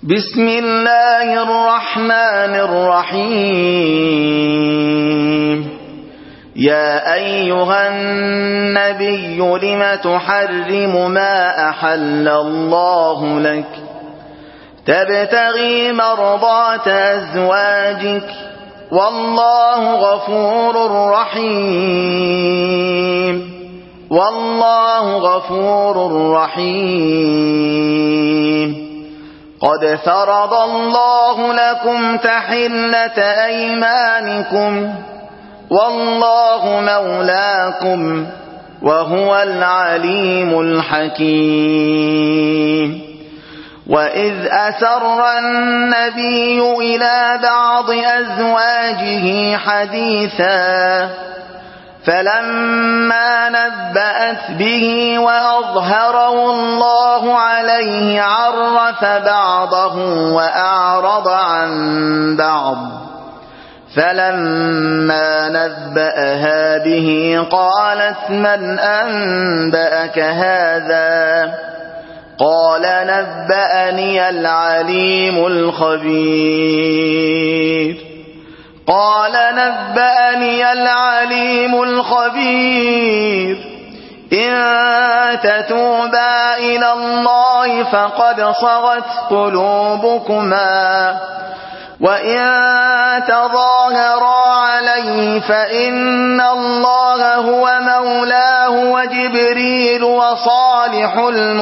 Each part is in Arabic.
بسم الله الرحمن الرحيم يا أيها النبي لم تحرم ما أحل الله لك تبتغي مرضات أزواجك والله غفور رحيم والله غفور رحيم قد فرض الله لكم تحلة أيمانكم والله مولاكم وهو العليم الحكيم وإذ أسر النبي إلى بعض أزواجه حديثا فلما نبأت به وأظهره الله عليه عرف بعضه وأعرض عن بعض فلما نبأها به قالت من أنبأك هذا قال نبأني العليم الخبير قال نبأني العليم الخبير إن تتوبا إلى الله فقد صغت قلوبكما وإن تظاهرا عليه فإن الله هو مولاه وجبريل وصالح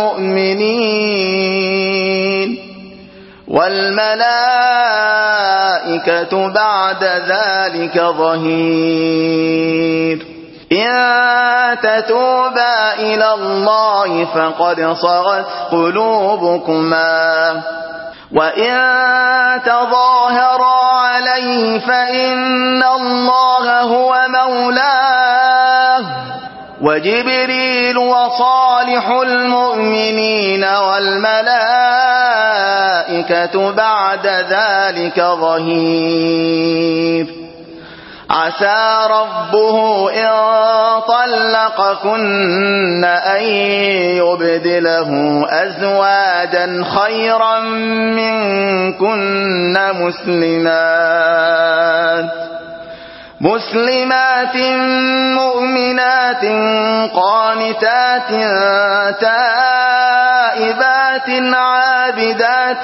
المؤمنين والملائكة بعد ذلك ظهير إن تتوبا إلى الله فقد صغت قلوبكما وإن تظاهرا عليه فإن الله هو مولاه وجبريل وصالح المؤمنين والملائكة بعد ذلك ظهير عسى ربه إن طلقكن أن يبدله أزواجا خيرا منكن مسلمات مؤمنات قانتات تائبات عابدات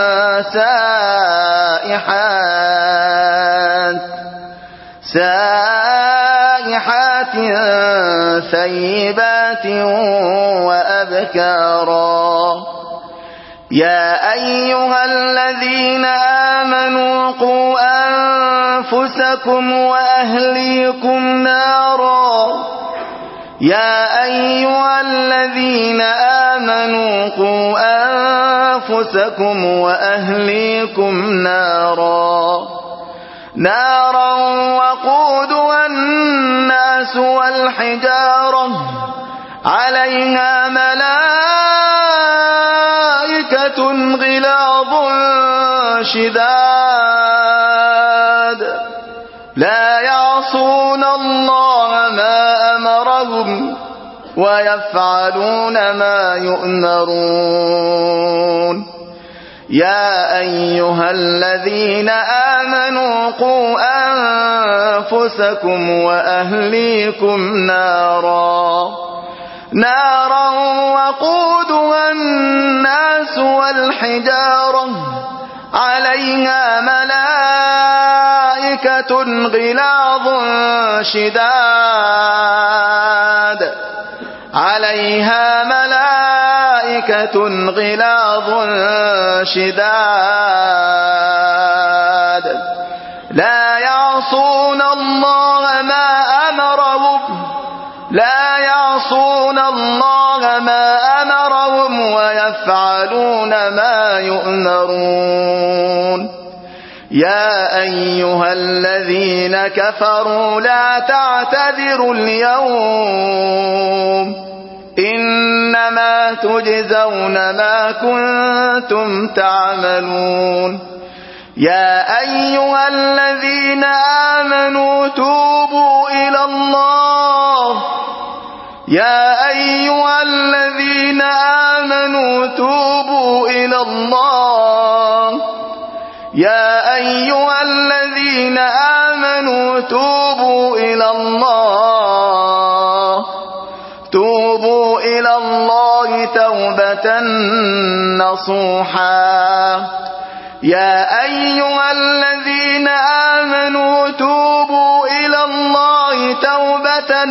سائحات ثيبات وأبكارا يا أيها الذين آمنوا قوا أنفسكم وأهليكم نارا يا أيها الذين آمنوا قوا أنفسكم وأهليكم نارا وقودها الناس والحجارة عليها ملائكة غلاظ شداد لا يعصون الله ما أمرهم ويفعلون ما يؤمرون يا أيها الذين آمنوا قوا أنفسكم وأهليكم نارا وقودها الناس والحجارة عليها ملائكة غلاظ شداد لا يعصون الله ما أمرهم ويفعلون ما يؤمرون يا أيها الذين كفروا لا تعتذروا اليوم إنما تجزون ما كنتم تعملون يا أيها الذين آمنوا توبوا إلى الله يا أيها الذين آمنوا توبوا إلى الله يا أيها الذين آمنوا توبوا إلى الله توبة نصوحا يا أيها الذين آمنوا توبوا إلى الله توبة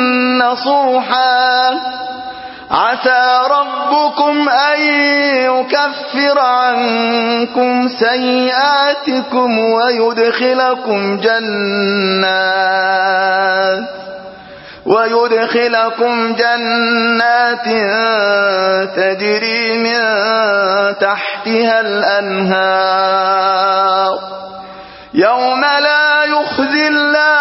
نصوحا عسى ربكم أن يكفر عنكم سيئاتكم ويدخلكم جنات تجري من تحتها الأنهار يوم لا يخزي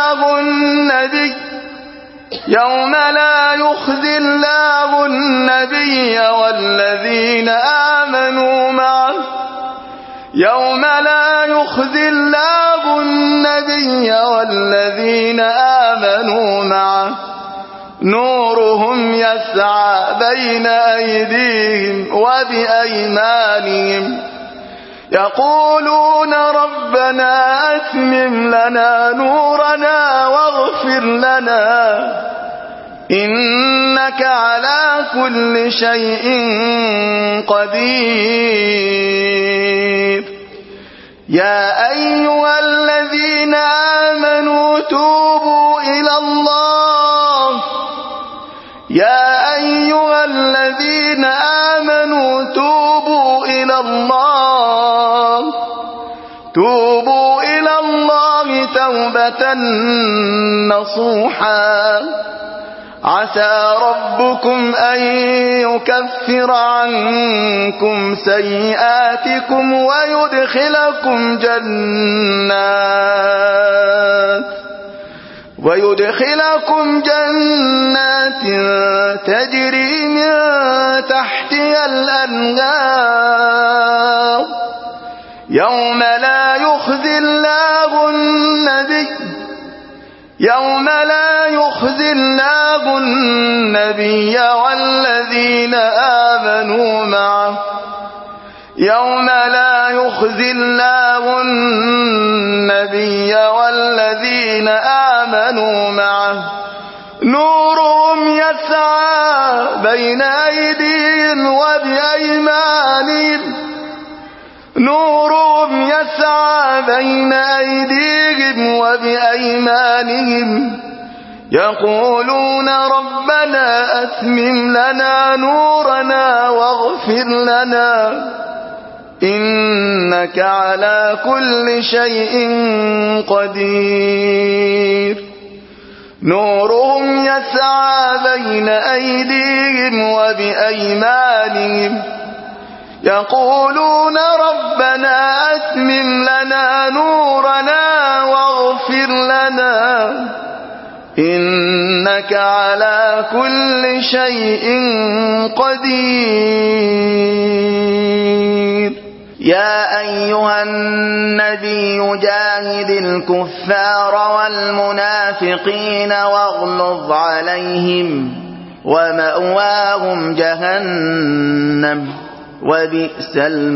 الله النبي والذين آمنوا معه نورهم يسعى بين أيديهم وبأيمانهم يقولون ربنا أتمم لنا نورنا واغفر لنا إنك على كل شيء قدير يا أيها الذين آمنوا توبوا إلى الله توبة نصوحا عسى ربكم أن يكفر عنكم سيئاتكم ويدخلكم جنات تجري من تحتها الأنهار يوم لا يخزي الله النبي والذين آمنوا معه نورهم يسعى بين أيديهم وبأيمانهم يقولون ربنا أتمم لنا نورنا واغفر لنا إنك على كل شيء قدير نورهم يسعى بين أيديهم وبأيمانهم يقولون ربنا أتمم لنا نورنا واغفر لنا إنك على كل شيء قدير يا أيها النبي جاهد الكفار والمنافقين واغلظ عليهم ومأواهم جهنم وبئس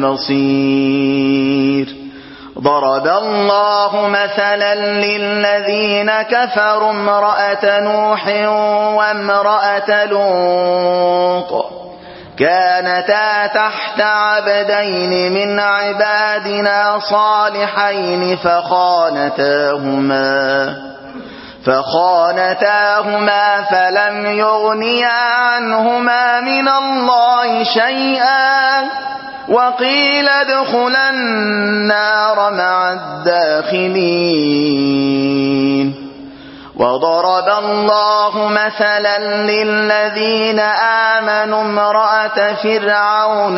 المصير ضرب الله مثلا للذين كفروا امرأة نوح وامرأة لوط كانتا تحت عبدين من عبادنا صالحين فخانتاهما فلم يغنيا عنهما من الله شيئا وقيل ادخلا النار مع الداخلين وضرب الله مثلا للذين آمنوا امرأة فرعون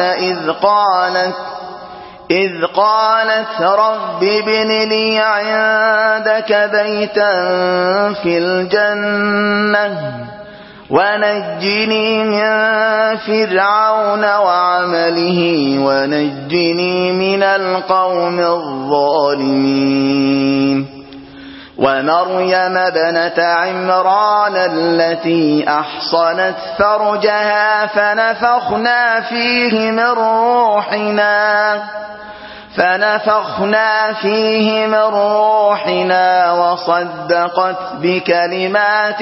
إذ قالت رب ابن لي عندك بيتا في الجنة ونجني من فرعون وعمله ونجني من القوم الظالمين ومريم ابنة عمران التي أحصنت فرجها فنفخنا فيه من روحنا فنفخنا فيه من روحنا وصدقت بكلمات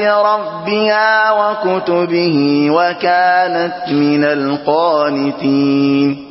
ربها وكتبه وكانت من القانتين